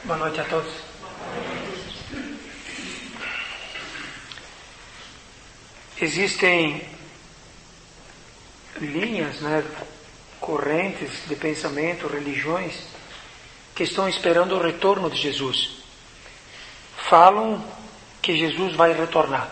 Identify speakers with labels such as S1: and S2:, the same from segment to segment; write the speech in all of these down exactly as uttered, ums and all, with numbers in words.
S1: Boa noite a todos. Existem linhas, né, correntes de pensamento, religiões, que estão esperando o retorno de Jesus. Falam que Jesus vai retornar.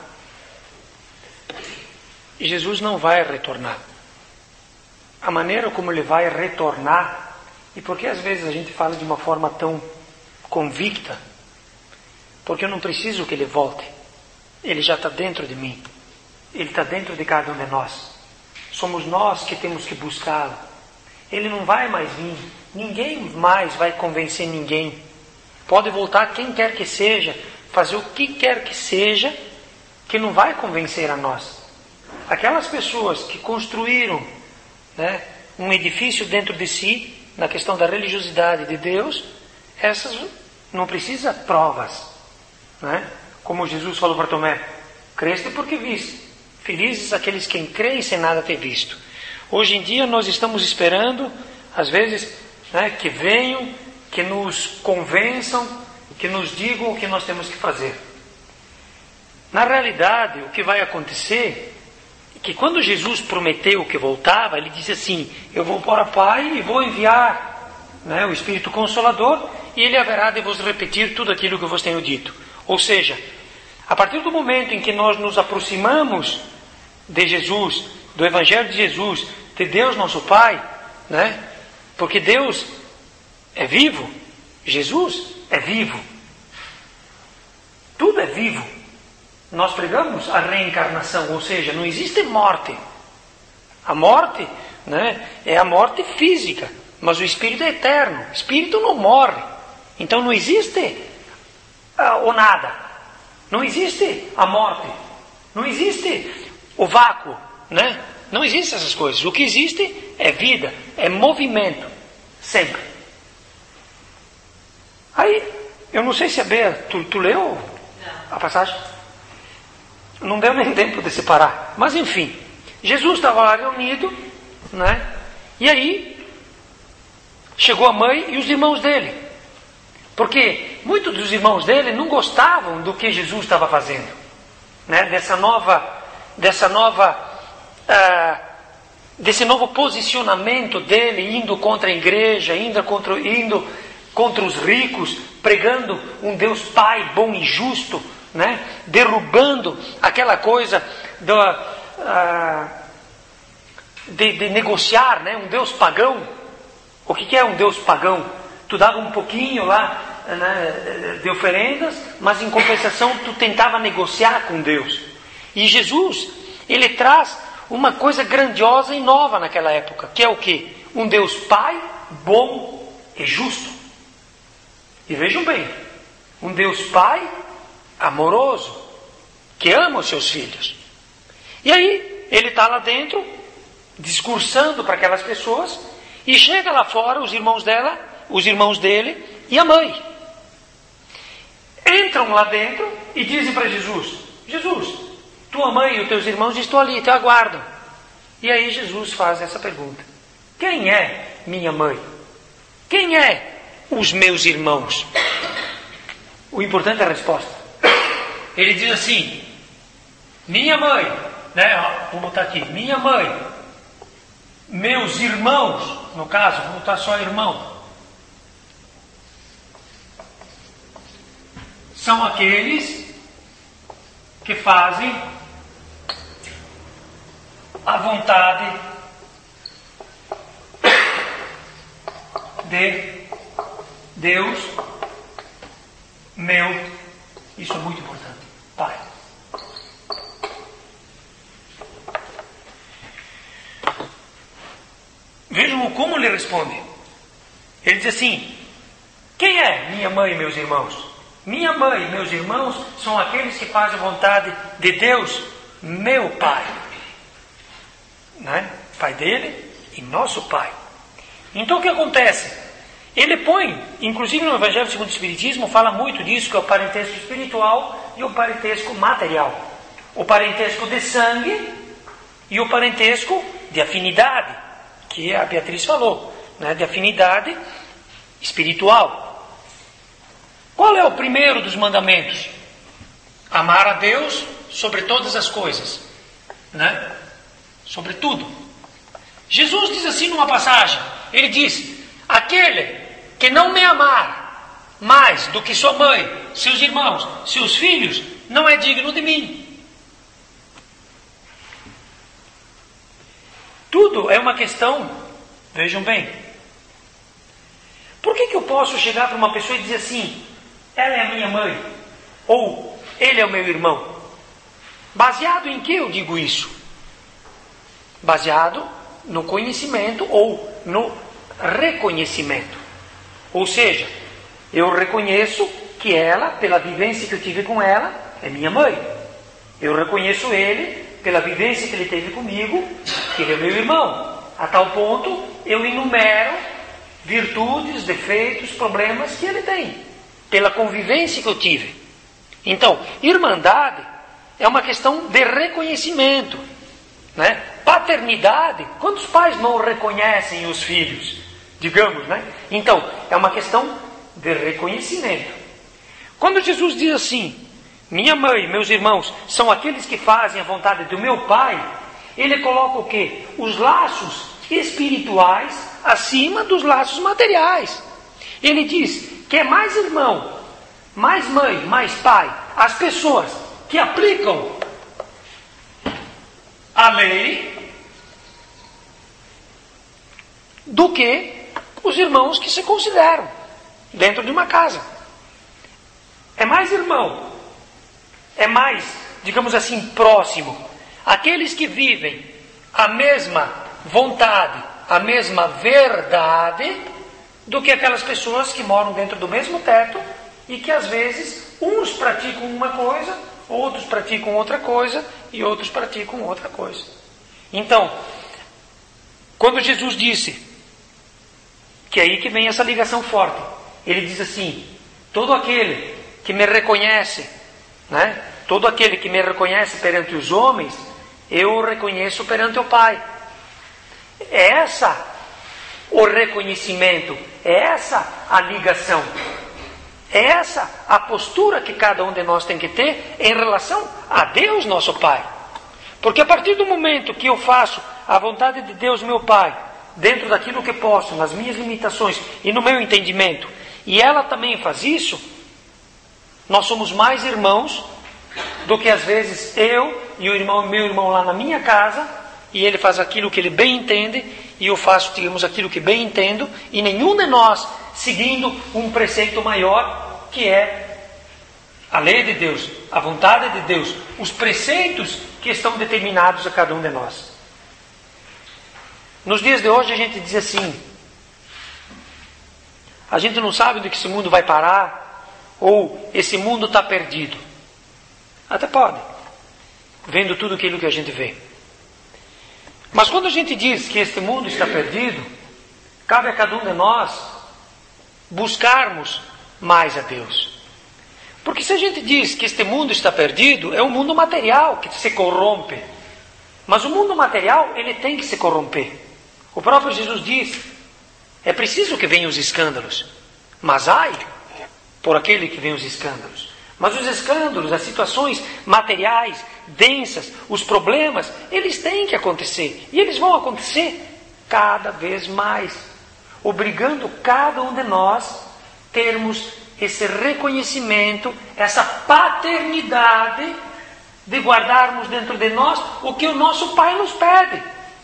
S1: E Jesus não vai retornar. A maneira como ele vai retornar, e por que às vezes a gente fala de uma forma tão convicta? Porque eu não preciso que ele volte. Ele já está dentro de mim. Ele está dentro de cada um de nós. Somos nós que temos que buscá-lo. Ele não vai mais vir. Ninguém mais vai convencer ninguém. Pode voltar quem quer que seja, fazer o que quer que seja, que não vai convencer a nós. Aquelas pessoas que construíram, né, um edifício dentro de si, na questão da religiosidade de Deus, essas não precisam provas, né? Como Jesus falou para Tomé: creste porque viste. Felizes aqueles que creem sem nada ter visto. Hoje em dia nós estamos esperando, às vezes, né, que venham, que nos convençam, que nos digam o que nós temos que fazer. Na realidade, o que vai acontecer é que quando Jesus prometeu que voltava, ele disse assim: eu vou para o Pai e vou enviar, né, o Espírito Consolador, e ele haverá de vos repetir tudo aquilo que eu vos tenho dito. Ou seja, a partir do momento em que nós nos aproximamos de Jesus, do Evangelho de Jesus, de Deus nosso Pai, né? Porque Deus é vivo, Jesus é vivo, tudo é vivo. Nós pregamos a reencarnação, ou seja, não existe morte. A morte, né, é a morte física, mas o Espírito é eterno. O Espírito não morre. Então não existe uh, o nada. Não existe a morte. Não existe o vácuo, né? Não existe essas coisas. O que existe é vida, é movimento, sempre. Aí, eu não sei se a Bea, tu, tu leu a passagem? Não deu nem tempo de separar. Mas enfim, Jesus estava lá reunido, né? E aí, chegou a mãe e os irmãos dele. Porque muitos dos irmãos dele não gostavam do que Jesus estava fazendo, né? Dessa nova, dessa nova, uh, desse novo posicionamento dele, indo contra a igreja, indo contra, indo contra os ricos, pregando um Deus Pai bom e justo, né? Derrubando aquela coisa do, uh, de, de negociar, né? Um Deus pagão. O que, que é um Deus pagão? Tu dava um pouquinho lá, né, de oferendas, mas em compensação tu tentava negociar com Deus. E Jesus, ele traz uma coisa grandiosa e nova naquela época, que é o quê? Um Deus Pai bom e justo. E vejam bem, um Deus Pai amoroso, que ama os seus filhos. E aí, ele está lá dentro, discursando para aquelas pessoas, e chega lá fora os irmãos dela, os irmãos dele e a mãe. Entram lá dentro e dizem para Jesus: Jesus, tua mãe e os teus irmãos estão ali, te aguardam. E aí Jesus faz essa pergunta: quem é minha mãe? Quem é os meus irmãos? O importante é a resposta. Ele diz assim: minha mãe, né? Vou botar aqui, minha mãe, meus irmãos, no caso, vou botar só irmão, são aqueles que fazem a vontade de Deus, meu, isso é muito importante, Pai. Vejam como ele responde. Ele diz assim: quem é minha mãe e meus irmãos? Minha mãe e meus irmãos são aqueles que fazem a vontade de Deus, meu Pai, né? Pai dele e nosso Pai. Então o que acontece? Ele põe, inclusive no Evangelho segundo o Espiritismo, fala muito disso, que é o parentesco espiritual e o parentesco material. O parentesco de sangue e o parentesco de afinidade, que a Beatriz falou, né? De afinidade espiritual. Qual é o primeiro dos mandamentos? Amar a Deus sobre todas as coisas, né? Sobre tudo. Jesus diz assim numa passagem, ele diz, aquele que não me amar mais do que sua mãe, seus irmãos, seus filhos, não é digno de mim. Tudo é uma questão, vejam bem, por que que eu posso chegar para uma pessoa e dizer assim, ela é a minha mãe, ou ele é o meu irmão? Baseado em que eu digo isso? Baseado no conhecimento ou no reconhecimento. Ou seja, eu reconheço que ela, pela vivência que eu tive com ela, é minha mãe. Eu reconheço ele, pela vivência que ele teve comigo, que ele é meu irmão. A tal ponto, eu enumero virtudes, defeitos, problemas que ele tem, pela convivência que eu tive. Então, irmandade é uma questão de reconhecimento, né? Paternidade, quantos pais não reconhecem os filhos? Digamos, né? Então, é uma questão de reconhecimento. Quando Jesus diz assim, minha mãe, meus irmãos, são aqueles que fazem a vontade do meu Pai, ele coloca o quê? Os laços espirituais acima dos laços materiais. Ele diz que é mais irmão, mais mãe, mais pai, as pessoas que aplicam a lei, do que os irmãos que se consideram dentro de uma casa. É mais irmão, é mais, digamos assim, próximo, aqueles que vivem a mesma vontade, a mesma verdade, do que aquelas pessoas que moram dentro do mesmo teto e que às vezes uns praticam uma coisa, outros praticam outra coisa e outros praticam outra coisa. Então, quando Jesus disse, que é aí que vem essa ligação forte, ele diz assim, todo aquele que me reconhece, né? Todo aquele que me reconhece perante os homens, eu o reconheço perante o Pai. É essa o reconhecimento, é essa a ligação, é essa a postura que cada um de nós tem que ter em relação a Deus, nosso Pai. Porque a partir do momento que eu faço a vontade de Deus, meu Pai, dentro daquilo que posso, nas minhas limitações e no meu entendimento, e ela também faz isso, nós somos mais irmãos do que às vezes eu e o irmão, meu irmão lá na minha casa, e ele faz aquilo que ele bem entende, e eu faço, digamos, aquilo que bem entendo, e nenhum de nós seguindo um preceito maior, que é a lei de Deus, a vontade de Deus, os preceitos que estão determinados a cada um de nós. Nos dias de hoje a gente diz assim, a gente não sabe onde que esse mundo vai parar, ou esse mundo está perdido. Até pode, vendo tudo aquilo que a gente vê. Mas quando a gente diz que este mundo está perdido, cabe a cada um de nós buscarmos mais a Deus. Porque se a gente diz que este mundo está perdido, é um mundo material que se corrompe. Mas o mundo material, ele tem que se corromper. O próprio Jesus diz, é preciso que venham os escândalos, mas ai por aquele que vem os escândalos. Mas os escândalos, as situações materiais, densas, os problemas, eles têm que acontecer. E eles vão acontecer cada vez mais, obrigando cada um de nós termos esse reconhecimento, essa paternidade de guardarmos dentro de nós o que o nosso Pai nos pede.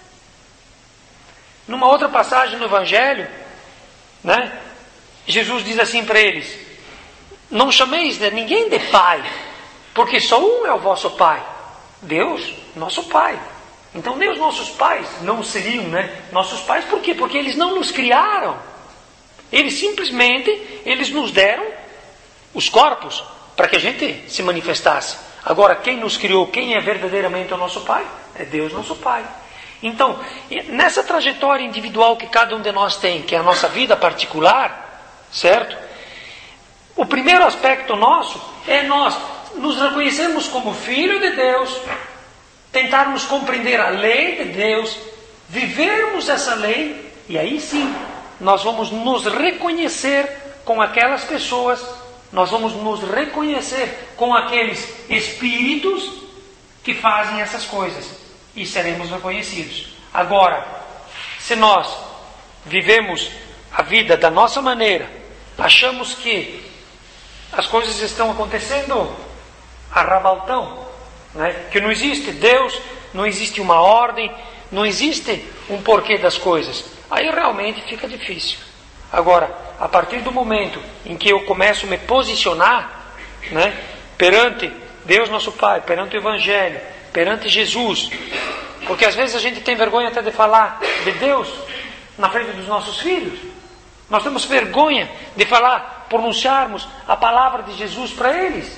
S1: Numa outra passagem no Evangelho, né, Jesus diz assim para eles, não chameis de ninguém de Pai, porque só um é o vosso Pai, Deus, nosso Pai. Então Deus, nossos pais, não seriam, né, nossos pais, por quê? Porque eles não nos criaram. Eles simplesmente, eles nos deram os corpos para que a gente se manifestasse. Agora, quem nos criou, quem é verdadeiramente o nosso Pai? É Deus, nosso Pai. Então, nessa trajetória individual que cada um de nós tem, que é a nossa vida particular, certo? O primeiro aspecto nosso é nós nos reconhecermos como filho de Deus, tentarmos compreender a lei de Deus, vivermos essa lei, e aí sim, nós vamos nos reconhecer com aquelas pessoas nós vamos nos reconhecer com aqueles espíritos que fazem essas coisas e seremos reconhecidos. Agora, se nós vivemos a vida da nossa maneira, achamos que as coisas estão acontecendo a rabaltão, né? Que não existe Deus, não existe uma ordem, não existe um porquê das coisas, aí realmente fica difícil. Agora, a partir do momento em que eu começo a me posicionar, né, perante Deus nosso Pai, perante o Evangelho, perante Jesus, porque às vezes a gente tem vergonha até de falar de Deus na frente dos nossos filhos. Nós temos vergonha de falar, pronunciarmos a palavra de Jesus para eles.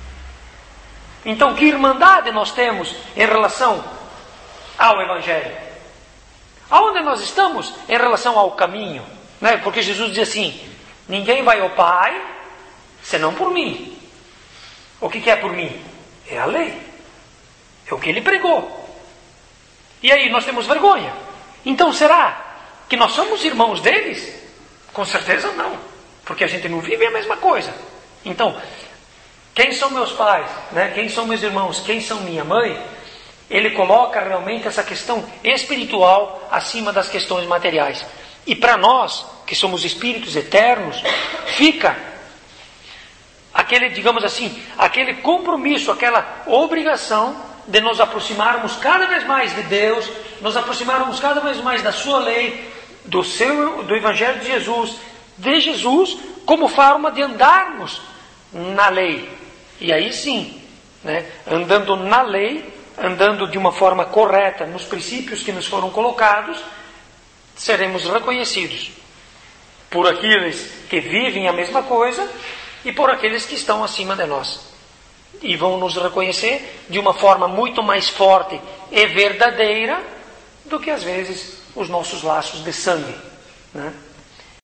S1: Então, que irmandade nós temos em relação ao Evangelho? Aonde nós estamos em relação ao caminho? Né? Porque Jesus diz assim: ninguém vai ao Pai senão por mim. O que, que é por mim? É a lei. É o que ele pregou. E aí nós temos vergonha. Então será que nós somos irmãos deles? Com certeza não. Porque a gente não vive a mesma coisa. Então, quem são meus pais? Né? Quem são meus irmãos? Quem são minha mãe? Ele coloca realmente essa questão espiritual acima das questões materiais. E para nós, que somos espíritos eternos, fica aquele, digamos assim, aquele compromisso, aquela obrigação de nos aproximarmos cada vez mais de Deus, nos aproximarmos cada vez mais da sua lei, do seu, do Evangelho de Jesus, de Jesus, como forma de andarmos na lei. E aí sim, né, andando na lei, andando de uma forma correta nos princípios que nos foram colocados, seremos reconhecidos por aqueles que vivem a mesma coisa e por aqueles que estão acima de nós. E vão nos reconhecer de uma forma muito mais forte e verdadeira do que às vezes os nossos laços de sangue, né?